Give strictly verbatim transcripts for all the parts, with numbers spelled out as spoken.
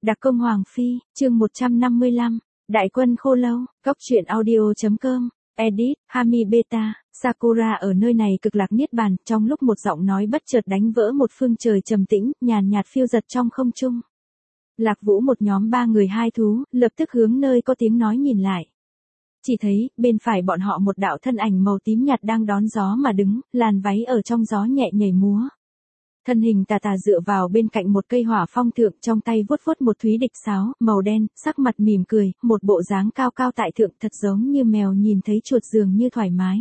Đặc công Hoàng Phi, chương một trăm năm mươi lăm, Đại quân Khô Lâu, Góc truyện audio.com, edit, Hami Beta, Sakura ở nơi này cực lạc niết bàn, trong lúc một giọng nói bất chợt đánh vỡ một phương trời trầm tĩnh, nhàn nhạt phiêu giật trong không trung. Lạc Vũ một nhóm ba người hai thú, lập tức hướng nơi có tiếng nói nhìn lại. Chỉ thấy, bên phải bọn họ một đạo thân ảnh màu tím nhạt đang đón gió mà đứng, làn váy ở trong gió nhẹ nhảy múa. Thân hình tà tà dựa vào bên cạnh một cây hỏa phong thượng, trong tay vuốt vuốt một thúy địch sáo, màu đen, sắc mặt mỉm cười, một bộ dáng cao cao tại thượng thật giống như mèo nhìn thấy chuột dường như thoải mái.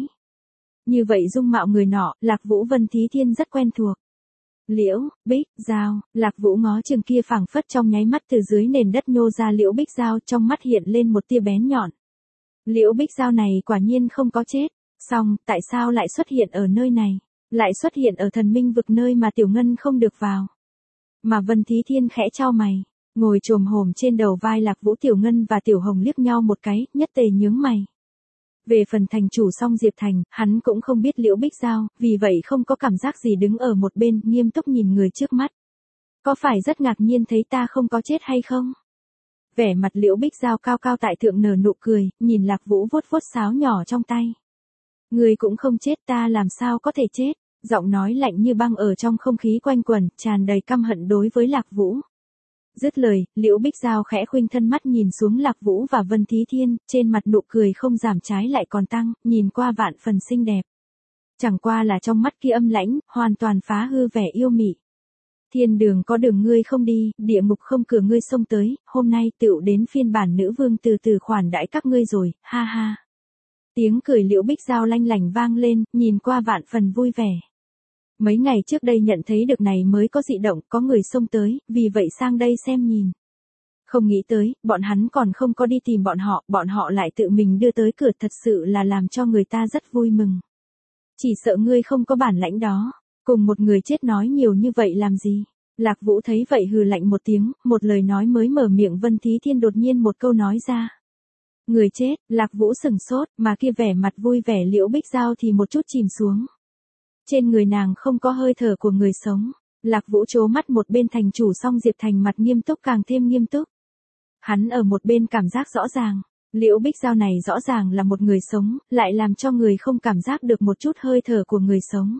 Như vậy dung mạo người nọ, Lạc Vũ Vân Thí Thiên rất quen thuộc. Liễu, Bích, Giao, Lạc Vũ ngó chừng kia phảng phất trong nháy mắt từ dưới nền đất nhô ra Liễu Bích Giao, trong mắt hiện lên một tia bén nhọn. Liễu Bích Giao này quả nhiên không có chết, song, tại sao lại xuất hiện ở nơi này? Lại xuất hiện ở thần minh vực nơi mà Tiểu Ngân không được vào. Mà Vân Thí Thiên khẽ chau mày, ngồi chồm hổm trên đầu vai Lạc Vũ. Tiểu Ngân và Tiểu Hồng liếc nhau một cái, nhất tề nhướng mày. Về phần thành chủ Song Diệp Thành, hắn cũng không biết Liễu Bích Giao, vì vậy không có cảm giác gì, đứng ở một bên, nghiêm túc nhìn người trước mắt. Có phải rất ngạc nhiên thấy ta không có chết hay không? Vẻ mặt Liễu Bích Giao cao cao tại thượng nở nụ cười, nhìn Lạc Vũ vuốt vuốt sáo nhỏ trong tay. Người cũng không chết, ta làm sao có thể chết? Giọng nói lạnh như băng ở trong không khí quanh quẩn, tràn đầy căm hận đối với Lạc Vũ. Dứt lời, Liễu Bích Giao khẽ khuynh thân mắt nhìn xuống Lạc Vũ và Vân Thí Thiên, trên mặt nụ cười không giảm trái lại còn tăng, nhìn qua vạn phần xinh đẹp. Chẳng qua là trong mắt kia âm lãnh, hoàn toàn phá hư vẻ yêu mị. Thiên đường có đường ngươi không đi, địa ngục không cửa ngươi xông tới, hôm nay tựu đến phiên bản nữ vương từ từ khoản đãi các ngươi rồi, ha ha. Tiếng cười Liễu Bích Giao lanh lảnh vang lên, nhìn qua vạn phần vui vẻ. Mấy ngày trước đây nhận thấy được này mới có dị động, có người xông tới, vì vậy sang đây xem nhìn. Không nghĩ tới, bọn hắn còn không có đi tìm bọn họ, bọn họ lại tự mình đưa tới cửa, thật sự là làm cho người ta rất vui mừng. Chỉ sợ ngươi không có bản lãnh đó, cùng một người chết nói nhiều như vậy làm gì? Lạc Vũ thấy vậy hừ lạnh một tiếng, một lời nói mới mở miệng Vân Thí Thiên đột nhiên một câu nói ra. Người chết, Lạc Vũ sừng sốt, mà kia vẻ mặt vui vẻ Liễu Bích Giao thì một chút chìm xuống. Trên người nàng không có hơi thở của người sống. Lạc Vũ trố mắt một bên thành chủ Song Diệp Thành, mặt nghiêm túc càng thêm nghiêm túc. Hắn ở một bên cảm giác rõ ràng, Liễu Bích Giao này rõ ràng là một người sống, lại làm cho người không cảm giác được một chút hơi thở của người sống.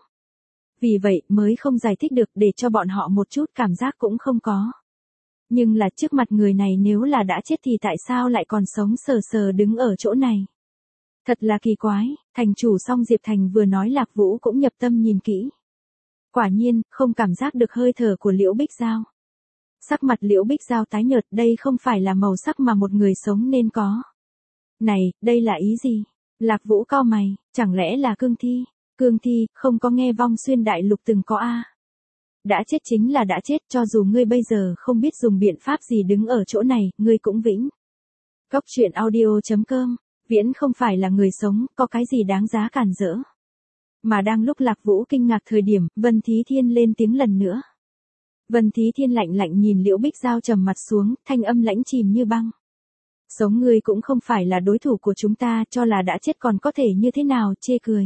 Vì vậy mới không giải thích được, để cho bọn họ một chút cảm giác cũng không có. Nhưng là trước mặt người này nếu là đã chết thì tại sao lại còn sống sờ sờ đứng ở chỗ này? Thật là kỳ quái, thành chủ Song Diệp Thành vừa nói, Lạc Vũ cũng nhập tâm nhìn kỹ. Quả nhiên, không cảm giác được hơi thở của Liễu Bích Giao. Sắc mặt Liễu Bích Giao tái nhợt, đây không phải là màu sắc mà một người sống nên có. Này, đây là ý gì? Lạc Vũ cau mày, chẳng lẽ là cương thi? Cương thi, không có nghe vong xuyên đại lục từng có a. Đã chết chính là đã chết, cho dù ngươi bây giờ không biết dùng biện pháp gì đứng ở chỗ này, ngươi cũng vĩnh. Góc truyện audio.com, viễn không phải là người sống, có cái gì đáng giá cản rỡ. Mà đang lúc Lạc Vũ kinh ngạc thời điểm, Vân Thí Thiên lên tiếng lần nữa. Vân Thí Thiên lạnh lạnh nhìn Liễu Bích Giao trầm mặt xuống, thanh âm lãnh chìm như băng. Sống ngươi cũng không phải là đối thủ của chúng ta, cho là đã chết còn có thể như thế nào, chê cười.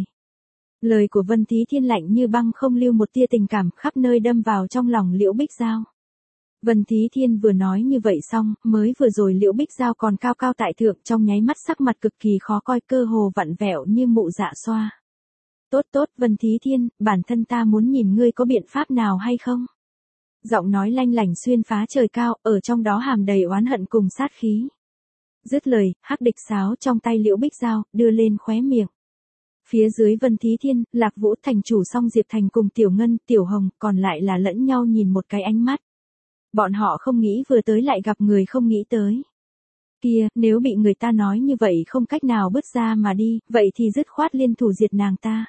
Lời của Vân Thí Thiên lạnh như băng, không lưu một tia tình cảm, khắp nơi đâm vào trong lòng Liễu Bích Giao. Vân Thí Thiên vừa nói như vậy xong, mới vừa rồi Liễu Bích Giao còn cao cao tại thượng, trong nháy mắt sắc mặt cực kỳ khó coi, cơ hồ vặn vẹo như mụ dạ xoa. Tốt tốt Vân Thí Thiên, bản thân ta muốn nhìn ngươi có biện pháp nào hay không? Giọng nói lanh lảnh xuyên phá trời cao, ở trong đó hàm đầy oán hận cùng sát khí. Dứt lời, hắc địch sáo trong tay Liễu Bích Giao, đưa lên khóe miệng. Phía dưới Vân Thí Thiên, Lạc Vũ, thành chủ Song Diệp Thành cùng Tiểu Ngân, Tiểu Hồng, còn lại là lẫn nhau nhìn một cái ánh mắt. Bọn họ không nghĩ vừa tới lại gặp người không nghĩ tới. Kia, nếu bị người ta nói như vậy không cách nào bứt ra mà đi, vậy thì dứt khoát liên thủ diệt nàng ta.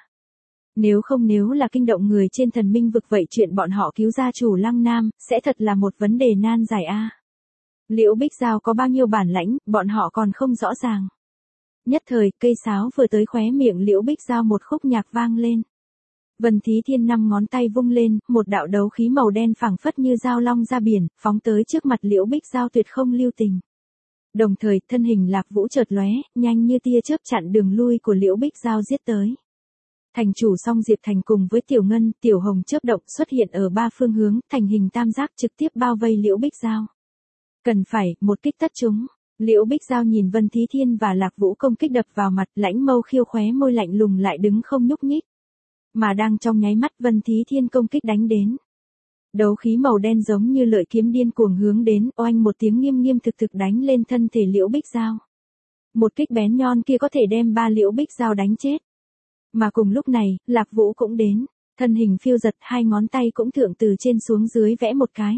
Nếu không, nếu là kinh động người trên thần minh vực, vậy chuyện bọn họ cứu gia chủ Lăng Nam, sẽ thật là một vấn đề nan giải a. Liễu Bích Giao có bao nhiêu bản lãnh, bọn họ còn không rõ ràng. Nhất thời, cây sáo vừa tới khóe miệng Liễu Bích Giao, một khúc nhạc vang lên. Vân Thí Thiên năm ngón tay vung lên, một đạo đấu khí màu đen phảng phất như dao long ra biển, phóng tới trước mặt Liễu Bích Giao tuyệt không lưu tình. Đồng thời, thân hình Lạc Vũ chợt lóe, nhanh như tia chớp chặn đường lui của Liễu Bích Giao giết tới. Thành chủ Song Diệp Thành cùng với Tiểu Ngân, Tiểu Hồng chớp động xuất hiện ở ba phương hướng, thành hình tam giác trực tiếp bao vây Liễu Bích Giao. Cần phải, một kích tất trúng. Liễu Bích Giao nhìn Vân Thí Thiên và Lạc Vũ công kích đập vào mặt, lãnh mâu khiêu khóe môi lạnh lùng lại đứng không nhúc nhích. Mà đang trong nháy mắt Vân Thí Thiên công kích đánh đến. Đấu khí màu đen giống như lợi kiếm điên cuồng hướng đến, oanh một tiếng nghiêm nghiêm thực thực đánh lên thân thể Liễu Bích Giao. Một kích bén nhọn kia có thể đem ba Liễu Bích Giao đánh chết. Mà cùng lúc này, Lạc Vũ cũng đến, thân hình phiêu giật, hai ngón tay cũng thượng từ trên xuống dưới vẽ một cái.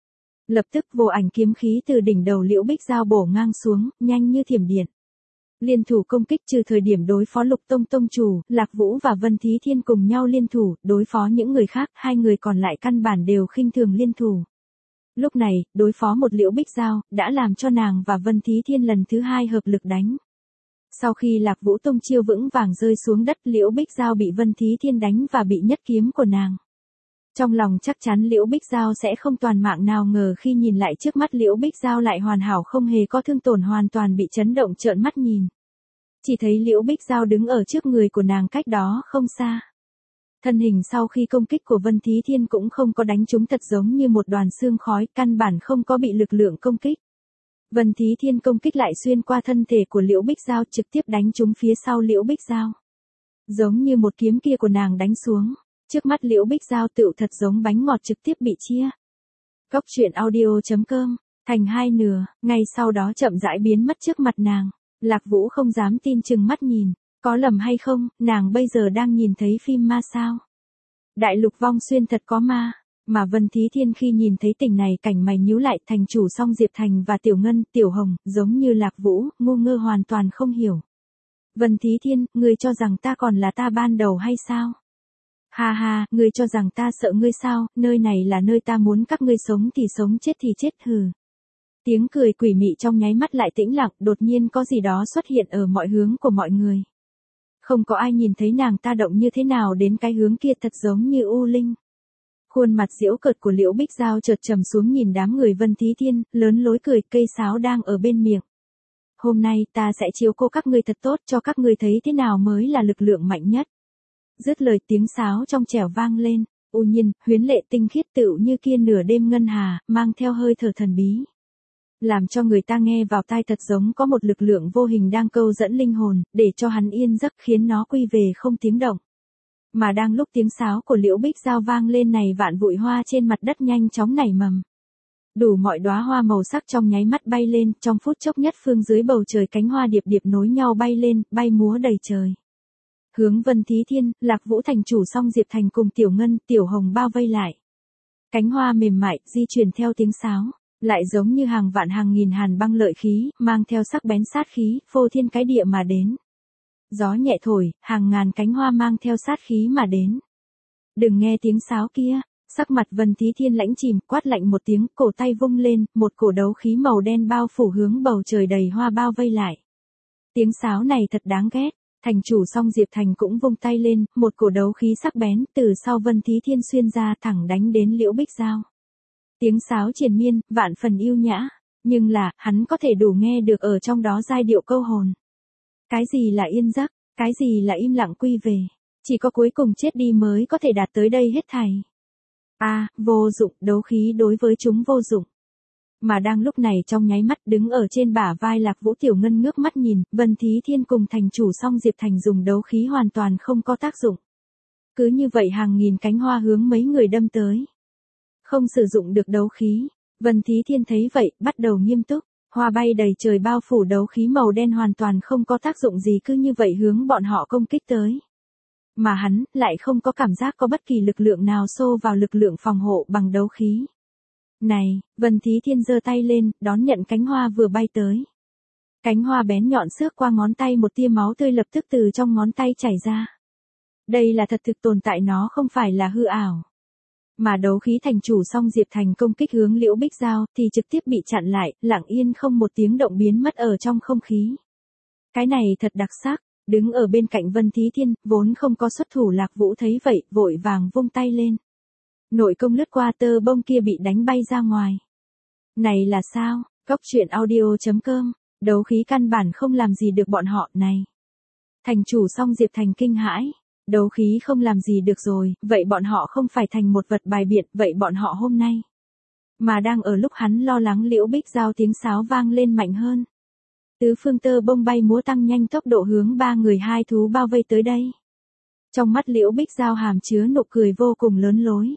Lập tức vô ảnh kiếm khí từ đỉnh đầu Liễu Bích Giao bổ ngang xuống, nhanh như thiểm điện. Liên thủ công kích trừ thời điểm đối phó Lục Tông Tông chủ, Lạc Vũ và Vân Thí Thiên cùng nhau liên thủ, đối phó những người khác, hai người còn lại căn bản đều khinh thường liên thủ. Lúc này, đối phó một Liễu Bích Giao, đã làm cho nàng và Vân Thí Thiên lần thứ hai hợp lực đánh. Sau khi Lạc Vũ tông chiêu vững vàng rơi xuống đất, Liễu Bích Giao bị Vân Thí Thiên đánh và bị nhất kiếm của nàng. Trong lòng chắc chắn Liễu Bích Giao sẽ không toàn mạng, nào ngờ khi nhìn lại trước mắt Liễu Bích Giao lại hoàn hảo không hề có thương tổn, hoàn toàn bị chấn động trợn mắt nhìn. Chỉ thấy Liễu Bích Giao đứng ở trước người của nàng cách đó không xa. Thân hình sau khi công kích của Vân Thí Thiên cũng không có đánh trúng, thật giống như một đoàn xương khói, căn bản không có bị lực lượng công kích. Vân Thí Thiên công kích lại xuyên qua thân thể của Liễu Bích Giao, trực tiếp đánh trúng phía sau Liễu Bích Giao. Giống như một kiếm kia của nàng đánh xuống, trước mắt Liễu Bích Giao tựu thật giống bánh ngọt trực tiếp bị chia. Góc truyện audio chấm com, thành hai nửa, ngay sau đó chậm rãi biến mất trước mặt nàng. Lạc Vũ không dám tin chừng mắt nhìn, có lầm hay không, nàng bây giờ đang nhìn thấy phim ma sao? Đại lục vong xuyên thật có ma. Mà Vân Thí Thiên khi nhìn thấy tình này cảnh mày nhíu lại, thành chủ song Diệp Thành và Tiểu Ngân, Tiểu Hồng, giống như Lạc Vũ, ngu ngơ hoàn toàn không hiểu. Vân Thí Thiên, ngươi cho rằng ta còn là ta ban đầu hay sao? Ha ha, ngươi cho rằng ta sợ ngươi sao, nơi này là nơi ta muốn các ngươi sống thì sống, chết thì chết, hừ. Tiếng cười quỷ mị trong nháy mắt lại tĩnh lặng, đột nhiên có gì đó xuất hiện ở mọi hướng của mọi người. Không có ai nhìn thấy nàng ta động như thế nào đến cái hướng kia, thật giống như u linh. Khuôn mặt giễu cợt của Liễu Bích Giao chợt trầm xuống nhìn đám người Vân Thí Thiên, lớn lối cười, cây sáo đang ở bên miệng. Hôm nay ta sẽ chiếu cố các ngươi thật tốt, cho các ngươi thấy thế nào mới là lực lượng mạnh nhất. Dứt lời tiếng sáo trong trẻo vang lên, u nhiên, huyến lệ tinh khiết tựu như kia nửa đêm ngân hà, mang theo hơi thở thần bí. Làm cho người ta nghe vào tai thật giống có một lực lượng vô hình đang câu dẫn linh hồn, để cho hắn yên giấc, khiến nó quy về không tiếng động. Mà đang lúc tiếng sáo của Liễu Bích Giao vang lên này, vạn bụi hoa trên mặt đất nhanh chóng nảy mầm. Đủ mọi đóa hoa màu sắc trong nháy mắt bay lên, trong phút chốc nhất phương dưới bầu trời cánh hoa điệp điệp nối nhau bay lên, bay múa đầy trời. Hướng Vân Thí Thiên, Lạc Vũ thành chủ song Diệp Thành cùng Tiểu Ngân, Tiểu Hồng bao vây lại. Cánh hoa mềm mại, di chuyển theo tiếng sáo, lại giống như hàng vạn hàng nghìn hàn băng lợi khí, mang theo sắc bén sát khí, phô thiên cái địa mà đến. Gió nhẹ thổi, hàng ngàn cánh hoa mang theo sát khí mà đến. Đừng nghe tiếng sáo kia, sắc mặt Vân Thí Thiên lãnh chìm, quát lạnh một tiếng, cổ tay vung lên, một cổ đấu khí màu đen bao phủ hướng bầu trời đầy hoa bao vây lại. Tiếng sáo này thật đáng ghét, thành chủ song Diệp Thành cũng vung tay lên, một cổ đấu khí sắc bén từ sau Vân Thí Thiên xuyên ra thẳng đánh đến Liễu Bích Giao. Tiếng sáo triền miên, vạn phần yêu nhã, nhưng là, hắn có thể đủ nghe được ở trong đó giai điệu câu hồn. Cái gì là yên giấc, cái gì là im lặng quy về, chỉ có cuối cùng chết đi mới có thể đạt tới đây hết thảy. A, à, vô dụng, đấu khí đối với chúng vô dụng. Mà đang lúc này trong nháy mắt đứng ở trên bả vai Lạc Vũ Tiểu Ngân ngước mắt nhìn, Vân Thí Thiên cùng thành chủ song Diệp Thành dùng đấu khí hoàn toàn không có tác dụng. Cứ như vậy hàng nghìn cánh hoa hướng mấy người đâm tới. Không sử dụng được đấu khí, Vân Thí Thiên thấy vậy, bắt đầu nghiêm túc. Hoa bay đầy trời bao phủ đấu khí màu đen hoàn toàn không có tác dụng gì, cứ như vậy hướng bọn họ công kích tới. Mà hắn, lại không có cảm giác có bất kỳ lực lượng nào xô vào lực lượng phòng hộ bằng đấu khí. Này, Vân Thí Thiên giơ tay lên, đón nhận cánh hoa vừa bay tới. Cánh hoa bén nhọn xước qua ngón tay, một tia máu tươi lập tức từ trong ngón tay chảy ra. Đây là thật thực tồn tại, nó không phải là hư ảo. Mà đấu khí thành chủ song Diệp Thành công kích hướng Liễu Bích Giao thì trực tiếp bị chặn lại, lặng yên không một tiếng động biến mất ở trong không khí. Cái này thật đặc sắc, đứng ở bên cạnh Vân Thí Thiên, vốn không có xuất thủ Lạc Vũ thấy vậy, vội vàng vung tay lên. Nội công lướt qua tơ bông kia bị đánh bay ra ngoài. Này là sao? Góc truyện audio chấm com, đấu khí căn bản không làm gì được bọn họ này. Thành chủ song Diệp Thành kinh hãi. Đấu khí không làm gì được rồi, vậy bọn họ không phải thành một vật bài biện, vậy bọn họ hôm nay. Mà đang ở lúc hắn lo lắng Liễu Bích Giao tiếng sáo vang lên mạnh hơn. Tứ phương tơ bông bay múa tăng nhanh tốc độ hướng ba người hai thú bao vây tới đây. Trong mắt Liễu Bích Giao hàm chứa nụ cười vô cùng lớn lối.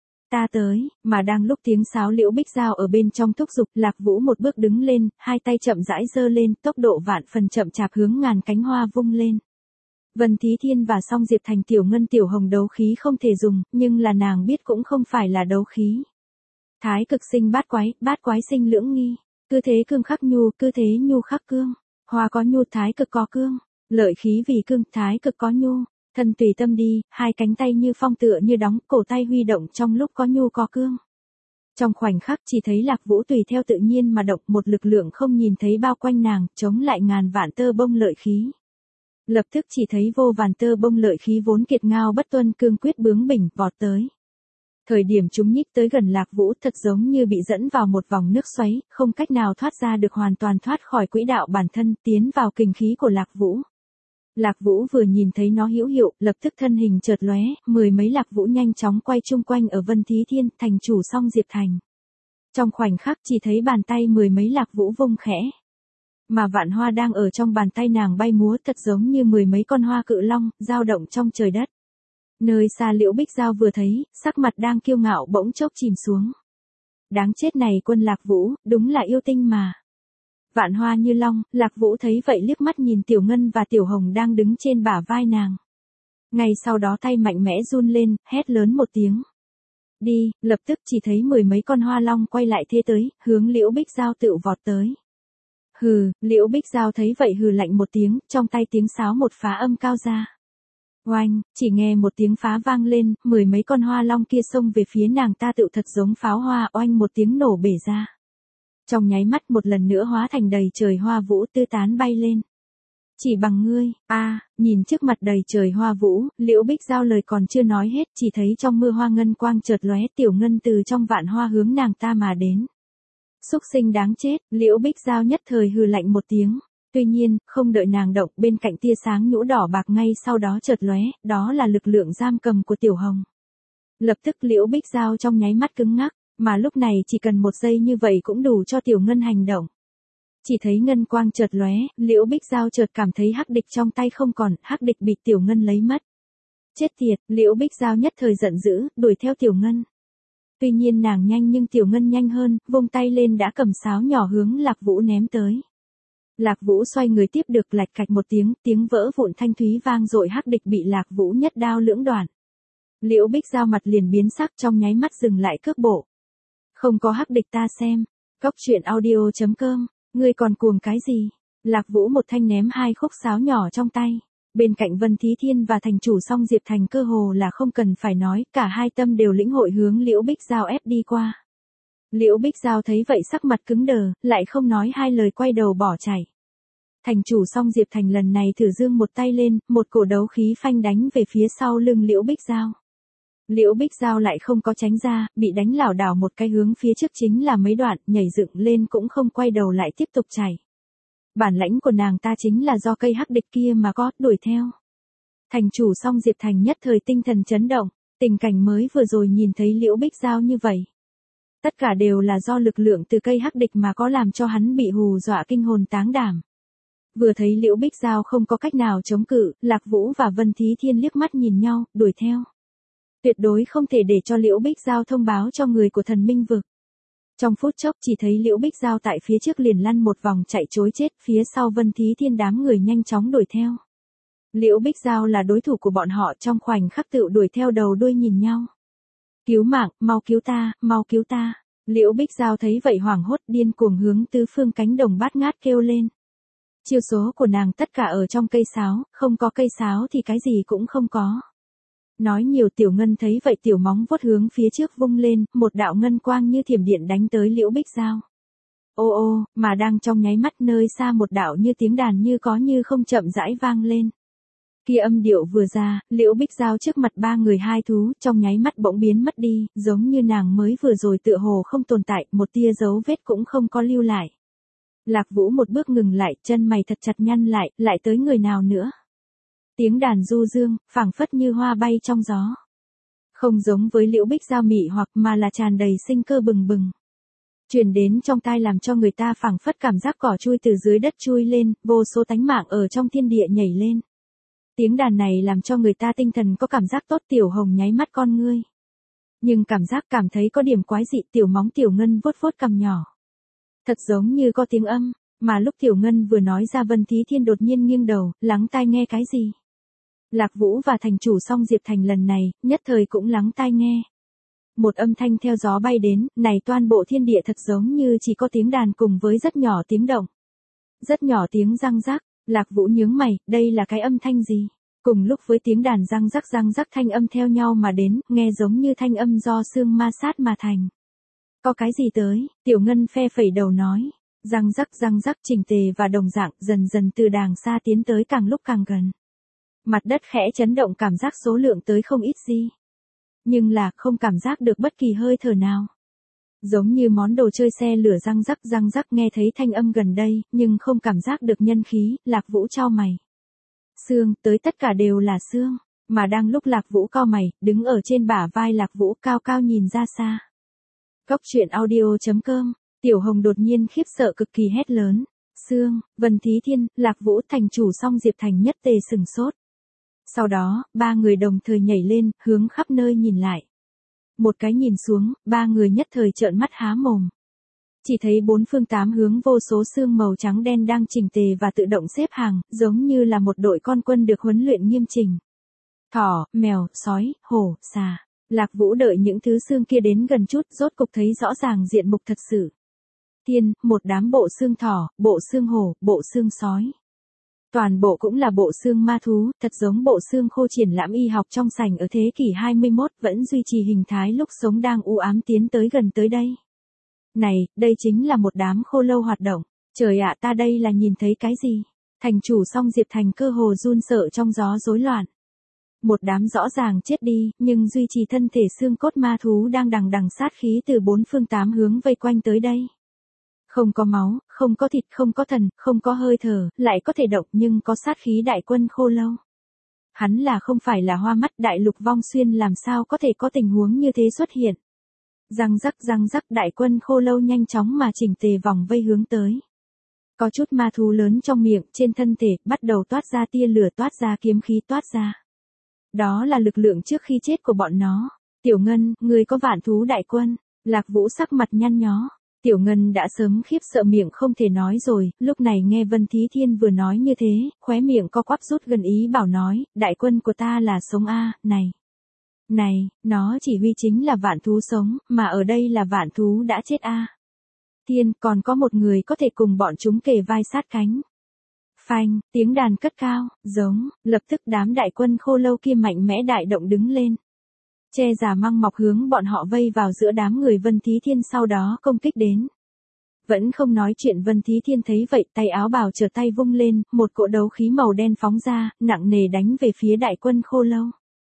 Ta tới, mà đang lúc tiếng sáo Liễu Bích Giao ở bên trong thúc giục, Lạc Vũ một bước đứng lên, hai tay chậm rãi giơ lên, tốc độ vạn phần chậm chạp hướng ngàn cánh hoa vung lên. Vân Thí Thiên và Song Diệp Thành tiểu ngân tiểu hồng đấu khí không thể dùng, nhưng là nàng biết cũng không phải là đấu khí. Thái cực sinh bát quái, bát quái sinh lưỡng nghi, cư thế cương khắc nhu, cư thế nhu khắc cương, hoa có nhu thái cực có cương, lợi khí vì cương, thái cực có nhu. Thân tùy tâm đi, hai cánh tay như phong tựa như đóng, cổ tay huy động trong lúc có nhu có cương. Trong khoảnh khắc chỉ thấy Lạc Vũ tùy theo tự nhiên mà động, một lực lượng không nhìn thấy bao quanh nàng, chống lại ngàn vạn tơ bông lợi khí. Lập tức chỉ thấy vô vàn tơ bông lợi khí vốn kiệt ngao bất tuân cương quyết bướng bỉnh, vọt tới. Thời điểm chúng nhích tới gần Lạc Vũ thật giống như bị dẫn vào một vòng nước xoáy, không cách nào thoát ra được, hoàn toàn thoát khỏi quỹ đạo bản thân, tiến vào kình khí của Lạc Vũ. Lạc Vũ vừa nhìn thấy nó hữu hiệu, lập tức thân hình chợt lóe, mười mấy Lạc Vũ nhanh chóng quay chung quanh ở Vân Thí Thiên, thành chủ Song Diệp Thành. Trong khoảnh khắc chỉ thấy bàn tay mười mấy Lạc Vũ vung khẽ. Mà vạn hoa đang ở trong bàn tay nàng bay múa thật giống như mười mấy con hoa cự long, dao động trong trời đất. Nơi xa Liễu Bích Giao vừa thấy, sắc mặt đang kiêu ngạo bỗng chốc chìm xuống. Đáng chết này quân Lạc Vũ, đúng là yêu tinh mà. Vạn hoa như long, Lạc Vũ thấy vậy liếc mắt nhìn Tiểu Ngân và Tiểu Hồng đang đứng trên bả vai nàng. Ngay sau đó tay mạnh mẽ run lên, hét lớn một tiếng. Đi, lập tức chỉ thấy mười mấy con hoa long quay lại thế tới, hướng Liễu Bích Giao tựu vọt tới. Hừ, Liễu Bích Giao thấy vậy hừ lạnh một tiếng, trong tay tiếng sáo một phá âm cao ra. Oanh, chỉ nghe một tiếng phá vang lên, mười mấy con hoa long kia xông về phía nàng ta tựu thật giống pháo hoa, oanh một tiếng nổ bể ra. Trong nháy mắt một lần nữa hóa thành đầy trời hoa vũ tứ tán bay lên. Chỉ bằng ngươi, a à, nhìn trước mặt đầy trời hoa vũ, Liễu Bích Giao lời còn chưa nói hết, chỉ thấy trong mưa hoa ngân quang chợt lóe, Tiểu Ngân từ trong vạn hoa hướng nàng ta mà đến. Xúc sinh đáng chết, Liễu Bích Giao nhất thời hừ lạnh một tiếng. Tuy nhiên, không đợi nàng động, bên cạnh tia sáng nhũ đỏ bạc ngay sau đó chợt lóe, đó là lực lượng giam cầm của Tiểu Hồng. Lập tức Liễu Bích Giao trong nháy mắt cứng ngắc, mà lúc này chỉ cần một giây như vậy cũng đủ cho Tiểu Ngân hành động. Chỉ thấy ngân quang chợt lóe, Liễu Bích Giao chợt cảm thấy hắc địch trong tay không còn, hắc địch bị Tiểu Ngân lấy mất. Chết tiệt, Liễu Bích Giao nhất thời giận dữ, đuổi theo Tiểu Ngân. Tuy nhiên nàng nhanh nhưng Tiểu Ngân nhanh hơn, vung tay lên đã cầm sáo nhỏ hướng Lạc Vũ ném tới. Lạc Vũ xoay người tiếp được, lạch cạch một tiếng, tiếng vỡ vụn thanh thúy vang dội, hắc địch bị Lạc Vũ nhất đao lưỡng đoạn. Liễu Bích Giao mặt liền biến sắc, trong nháy mắt dừng lại cước bộ. Không có hắc địch ta xem. Cóc truyện audio chấm com, ngươi còn cuồng cái gì? Lạc Vũ một thanh ném hai khúc sáo nhỏ trong tay. Bên cạnh Vân Thí Thiên và thành chủ Song Diệp Thành cơ hồ là không cần phải nói, cả hai tâm đều lĩnh hội hướng Liễu Bích Giao ép đi qua. Liễu Bích Giao thấy vậy sắc mặt cứng đờ, lại không nói hai lời quay đầu bỏ chạy. Thành chủ Song Diệp Thành lần này thử dương một tay lên, một cổ đấu khí phanh đánh về phía sau lưng Liễu Bích Giao. Liễu Bích Giao lại không có tránh ra, bị đánh lảo đảo một cái hướng phía trước chính là mấy đoạn, nhảy dựng lên cũng không quay đầu lại tiếp tục chạy. Bản lãnh của nàng ta chính là do cây hắc địch kia mà có, đuổi theo. Thành chủ Song Diệp Thành nhất thời tinh thần chấn động, tình cảnh mới vừa rồi nhìn thấy Liễu Bích Giao như vậy. Tất cả đều là do lực lượng từ cây hắc địch mà có làm cho hắn bị hù dọa kinh hồn táng đảm. Vừa thấy Liễu Bích Giao không có cách nào chống cự, Lạc Vũ và Vân Thí Thiên liếc mắt nhìn nhau, đuổi theo. Tuyệt đối không thể để cho Liễu Bích Giao thông báo cho người của Thần Minh Vực. Trong phút chốc chỉ thấy Liễu Bích Giao tại phía trước liền lăn một vòng chạy trối chết, phía sau Vân Thí Thiên đám người nhanh chóng đuổi theo. Liễu Bích Giao là đối thủ của bọn họ, trong khoảnh khắc tự đuổi theo đầu đuôi nhìn nhau. Cứu mạng, mau cứu ta, mau cứu ta. Liễu Bích Giao thấy vậy hoảng hốt điên cuồng hướng tứ phương cánh đồng bát ngát kêu lên. Chiêu số của nàng tất cả ở trong cây sáo, không có cây sáo thì cái gì cũng không có. Nói nhiều Tiểu Ngân thấy vậy tiểu móng vuốt hướng phía trước vung lên, một đạo ngân quang như thiểm điện đánh tới Liễu Bích Giao. Ô ô, mà đang trong nháy mắt nơi xa một đạo như tiếng đàn như có như không chậm rãi vang lên. Kia âm điệu vừa ra, Liễu Bích Giao trước mặt ba người hai thú, trong nháy mắt bỗng biến mất đi, giống như nàng mới vừa rồi tựa hồ không tồn tại, một tia dấu vết cũng không có lưu lại. Lạc Vũ một bước ngừng lại, chân mày thật chặt nhăn lại, lại tới người nào nữa? Tiếng đàn du dương, phảng phất như hoa bay trong gió. Không giống với Liễu Bích Giao mị hoặc mà là tràn đầy sinh cơ bừng bừng. truyền đến trong tai làm cho người ta phảng phất cảm giác cỏ chui từ dưới đất chui lên, vô số tánh mạng ở trong thiên địa nhảy lên. Tiếng đàn này làm cho người ta tinh thần có cảm giác tốt. Tiểu Hồng nháy mắt con ngươi. Nhưng cảm giác cảm thấy có điểm quái dị. Tiểu Móng Tiểu Ngân vuốt vuốt cằm nhỏ. Thật giống như có tiếng âm, mà lúc Tiểu Ngân vừa nói ra Vân Thí Thiên đột nhiên nghiêng đầu, lắng tai nghe cái gì. Lạc Vũ và thành chủ Song Diệp Thành lần này, nhất thời cũng lắng tai nghe. Một âm thanh theo gió bay đến, này toàn bộ thiên địa thật giống như chỉ có tiếng đàn cùng với rất nhỏ tiếng động. Rất nhỏ tiếng răng rắc, Lạc Vũ nhướng mày, đây là cái âm thanh gì? Cùng lúc với tiếng đàn răng rắc răng rắc thanh âm theo nhau mà đến, nghe giống như thanh âm do xương ma sát mà thành. Có cái gì tới? Tiểu Ngân phe phẩy đầu nói. Răng rắc răng rắc chỉnh tề và đồng dạng dần dần từ đàng xa tiến tới càng lúc càng gần. Mặt đất khẽ chấn động cảm giác số lượng tới không ít gì. Nhưng là không cảm giác được bất kỳ hơi thở nào. Giống như món đồ chơi xe lửa răng rắc răng rắc nghe thấy thanh âm gần đây, nhưng không cảm giác được nhân khí. Lạc Vũ chau mày. Xương, tới tất cả đều là xương. Mà đang lúc Lạc Vũ cau mày, đứng ở trên bả vai Lạc Vũ cao cao nhìn ra xa. Cốc truyện audio chấm com, Tiểu Hồng đột nhiên khiếp sợ cực kỳ hét lớn. Xương, Vân Thí Thiên, Lạc Vũ thành chủ Song Diệp Thành nhất tề sừng sốt. Sau đó, ba người đồng thời nhảy lên, hướng khắp nơi nhìn lại. Một cái nhìn xuống, ba người nhất thời trợn mắt há mồm. Chỉ thấy bốn phương tám hướng vô số xương màu trắng đen đang chỉnh tề và tự động xếp hàng, giống như là một đội con quân được huấn luyện nghiêm chỉnh. Thỏ, mèo, sói, hổ, xà. Lạc Vũ đợi những thứ xương kia đến gần chút, rốt cục thấy rõ ràng diện mục thật sự. Tiên, một đám bộ xương thỏ, bộ xương hổ, bộ xương sói. Toàn bộ cũng là bộ xương ma thú, thật giống bộ xương khô triển lãm y học trong sảnh ở thế kỷ hai mươi mốt vẫn duy trì hình thái lúc sống đang u ám tiến tới gần tới đây. Này, đây chính là một đám khô lâu hoạt động. Trời ạ, ta đây là nhìn thấy cái gì? Thành chủ Song Diệp Thành cơ hồ run sợ trong gió rối loạn. Một đám rõ ràng chết đi, nhưng duy trì thân thể xương cốt ma thú đang đằng đằng sát khí từ bốn phương tám hướng vây quanh tới đây. Không có máu, không có thịt, không có thần, không có hơi thở, lại có thể động nhưng có sát khí đại quân khô lâu. Hắn là không phải là hoa mắt đại lục vong xuyên làm sao có thể có tình huống như thế xuất hiện. Răng rắc răng rắc đại quân khô lâu nhanh chóng mà chỉnh tề vòng vây hướng tới. Có chút ma thú lớn trong miệng, trên thân thể, bắt đầu toát ra tia lửa toát ra kiếm khí toát ra. Đó là lực lượng trước khi chết của bọn nó. Tiểu Ngân, người có vạn thú đại quân. Lạc Vũ sắc mặt nhăn nhó. Tiểu Ngân đã sớm khiếp sợ miệng không thể nói rồi, lúc này nghe Vân Thí Thiên vừa nói như thế, khóe miệng co quắp rút gần ý bảo nói, đại quân của ta là sống a, này. Này, nó chỉ huy chính là vạn thú sống, mà ở đây là vạn thú đã chết a. Thiên, còn có một người có thể cùng bọn chúng kề vai sát cánh. Phanh, tiếng đàn cất cao, giống, lập tức đám đại quân khô lâu kia mạnh mẽ đại động đứng lên. Che giả măng mọc hướng bọn họ vây vào giữa đám người Vân Thí Thiên sau đó công kích đến. Vẫn không nói chuyện Vân Thí Thiên thấy vậy tay áo bào trở tay vung lên, một cỗ đấu khí màu đen phóng ra, nặng nề đánh về phía đại quân khô lâu.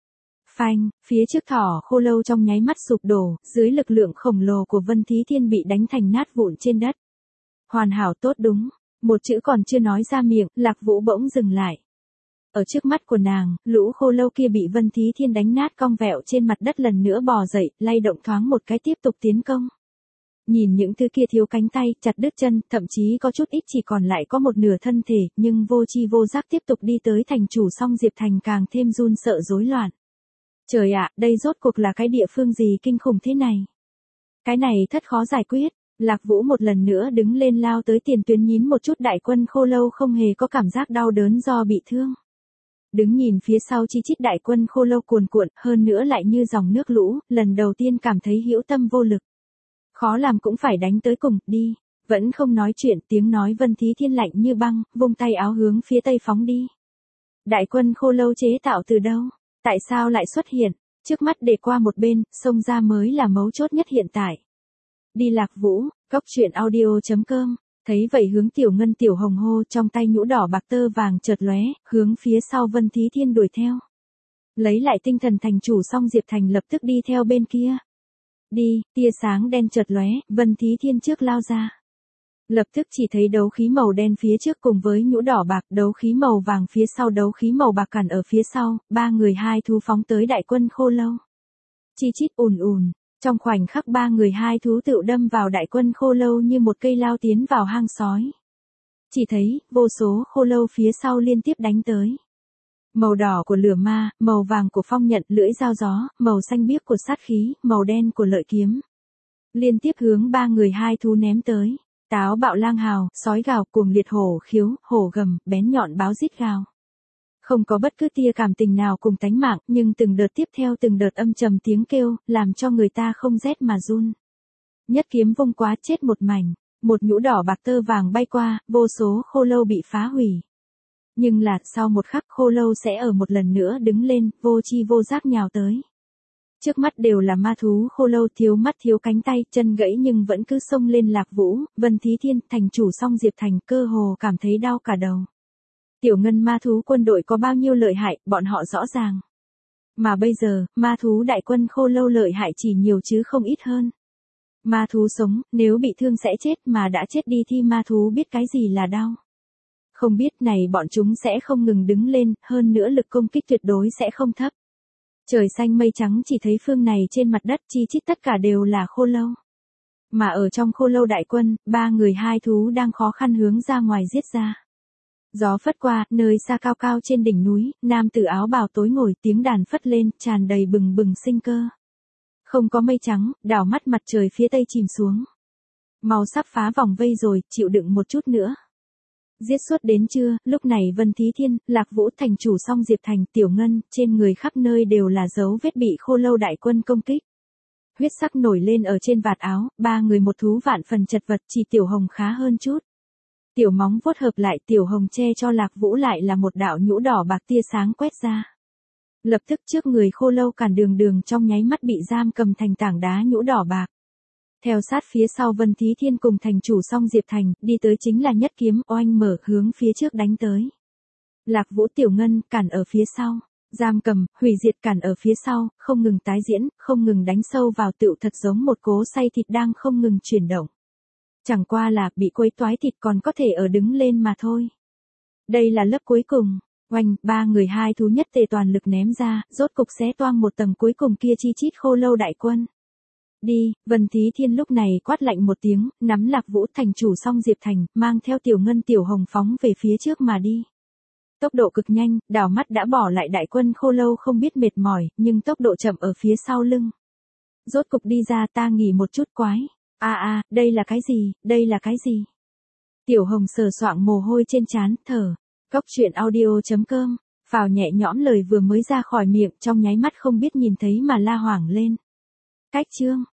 Phanh, phía trước thỏ khô lâu trong nháy mắt sụp đổ, dưới lực lượng khổng lồ của Vân Thí Thiên bị đánh thành nát vụn trên đất. Hoàn hảo tốt đúng, một chữ còn chưa nói ra miệng, Lạc Vũ bỗng dừng lại. Ở trước mắt của nàng, lũ khô lâu kia bị Vân Thí Thiên đánh nát cong vẹo trên mặt đất lần nữa bò dậy, lay động thoáng một cái tiếp tục tiến công. Nhìn những thứ kia thiếu cánh tay, chặt đứt chân, thậm chí có chút ít chỉ còn lại có một nửa thân thể, nhưng vô chi vô giác tiếp tục đi tới thành chủ Song Diệp Thành càng thêm run sợ rối loạn. Trời ạ, đây rốt cuộc là cái địa phương gì kinh khủng thế này? Cái này thất khó giải quyết. Lạc Vũ một lần nữa đứng lên lao tới tiền tuyến nhín một chút đại quân khô lâu không hề có cảm giác đau đớn do bị thương. Đứng nhìn phía sau chi chít đại quân khô lâu cuồn cuộn, hơn nữa lại như dòng nước lũ, lần đầu tiên cảm thấy hữu tâm vô lực. Khó làm cũng phải đánh tới cùng, đi. Vẫn không nói chuyện, tiếng nói Vân Thí Thiên lạnh như băng, vung tay áo hướng phía tây phóng đi. Đại quân khô lâu chế tạo từ đâu? Tại sao lại xuất hiện? Trước mắt để qua một bên, xông ra mới là mấu chốt nhất hiện tại. Đi Lạc Vũ, cốc truyện audio chấm com. Thấy vậy hướng Tiểu Ngân Tiểu Hồng hô trong tay nhũ đỏ bạc tơ vàng chợt lóe, hướng phía sau Vân Thí Thiên đuổi theo. Lấy lại tinh thần thành chủ Song Diệp Thành lập tức đi theo bên kia. Đi, tia sáng đen chợt lóe, Vân Thí Thiên trước lao ra. Lập tức chỉ thấy đấu khí màu đen phía trước cùng với nhũ đỏ bạc, đấu khí màu vàng phía sau, đấu khí màu bạc cản ở phía sau, ba người hai thú phóng tới đại quân khô lâu. Chi chít ùn ùn, Trong khoảnh khắc ba người hai thú tựu đâm vào đại quân khô lâu như một cây lao tiến vào hang sói. Chỉ thấy, vô số khô lâu phía sau liên tiếp đánh tới. Màu đỏ của lửa ma, màu vàng của phong nhận lưỡi dao gió, màu xanh biếc của sát khí, màu đen của lợi kiếm. Liên tiếp hướng ba người hai thú ném tới. Táo bạo lang hào, sói gào, cuồng liệt hổ khiếu, hổ gầm, bén nhọn báo rít gào. Không có bất cứ tia cảm tình nào cùng tánh mạng, nhưng từng đợt tiếp theo từng đợt âm trầm tiếng kêu, làm cho người ta không rét mà run. Nhất kiếm vung quá chết một mảnh, một nhũ đỏ bạc tơ vàng bay qua, vô số khô lâu bị phá hủy. Nhưng là, sau một khắc khô lâu sẽ ở một lần nữa đứng lên, vô chi vô giác nhào tới. Trước mắt đều là ma thú khô lâu thiếu mắt thiếu cánh tay, chân gãy nhưng vẫn cứ xông lên Lạc Vũ, Vân Thí Thiên, thành chủ song Diệp Thành, cơ hồ cảm thấy đau cả đầu. Tiểu ngân ma thú quân đội có bao nhiêu lợi hại, bọn họ rõ ràng. Mà bây giờ, ma thú đại quân khô lâu lợi hại chỉ nhiều chứ không ít hơn. Ma thú sống, nếu bị thương sẽ chết mà đã chết đi thì ma thú biết cái gì là đau. Không biết này bọn chúng sẽ không ngừng đứng lên, hơn nữa lực công kích tuyệt đối sẽ không thấp. Trời xanh mây trắng chỉ thấy phương này trên mặt đất chi chít tất cả đều là khô lâu. Mà ở trong khô lâu đại quân, ba người hai thú đang khó khăn hướng ra ngoài giết ra. Gió phất qua, nơi xa cao cao trên đỉnh núi, nam tử áo bào tối ngồi tiếng đàn phất lên, tràn đầy bừng bừng sinh cơ. Không có mây trắng, đảo mắt mặt trời phía tây chìm xuống. Màu sắp phá vòng vây rồi, chịu đựng một chút nữa. Giết suốt đến trưa, lúc này Vân Thí Thiên, Lạc Vũ thành chủ song Diệp Thành, Tiểu Ngân, trên người khắp nơi đều là dấu vết bị khô lâu đại quân công kích. Huyết sắc nổi lên ở trên vạt áo, ba người một thú vạn phần chật vật, chỉ Tiểu Hồng khá hơn chút. Tiểu móng vuốt hợp lại, Tiểu Hồng che cho Lạc Vũ lại là một đạo nhũ đỏ bạc tia sáng quét ra. Lập tức trước người khô lâu cản đường đường trong nháy mắt bị giam cầm thành tảng đá nhũ đỏ bạc. Theo sát phía sau Vân Thí Thiên cùng thành chủ song Diệp Thành, đi tới chính là nhất kiếm oanh mở hướng phía trước đánh tới. Lạc Vũ Tiểu Ngân cản ở phía sau, giam cầm, hủy diệt cản ở phía sau, không ngừng tái diễn, không ngừng đánh sâu vào tựu thật giống một cỗ xay thịt đang không ngừng chuyển động. Chẳng qua là bị quấy toái thịt còn có thể ở đứng lên mà thôi. Đây là lớp cuối cùng, oanh, ba người hai thú nhất tề toàn lực ném ra, rốt cục xé toang một tầng cuối cùng kia chi chít khô lâu đại quân. Đi, Vân Thí Thiên lúc này quát lạnh một tiếng, nắm Lạc Vũ thành chủ song Diệp Thành, mang theo Tiểu Ngân Tiểu Hồng phóng về phía trước mà đi. Tốc độ cực nhanh, đảo mắt đã bỏ lại đại quân khô lâu không biết mệt mỏi, nhưng tốc độ chậm ở phía sau lưng. Rốt cục đi ra ta nghỉ một chút quái. A a, đây là cái gì, đây là cái gì? Tiểu Hồng sờ soạng mồ hôi trên trán, thở. Cốc truyện audio chấm com, phào nhẹ nhõm lời vừa mới ra khỏi miệng trong nháy mắt không biết nhìn thấy mà la hoảng lên. Cách chương.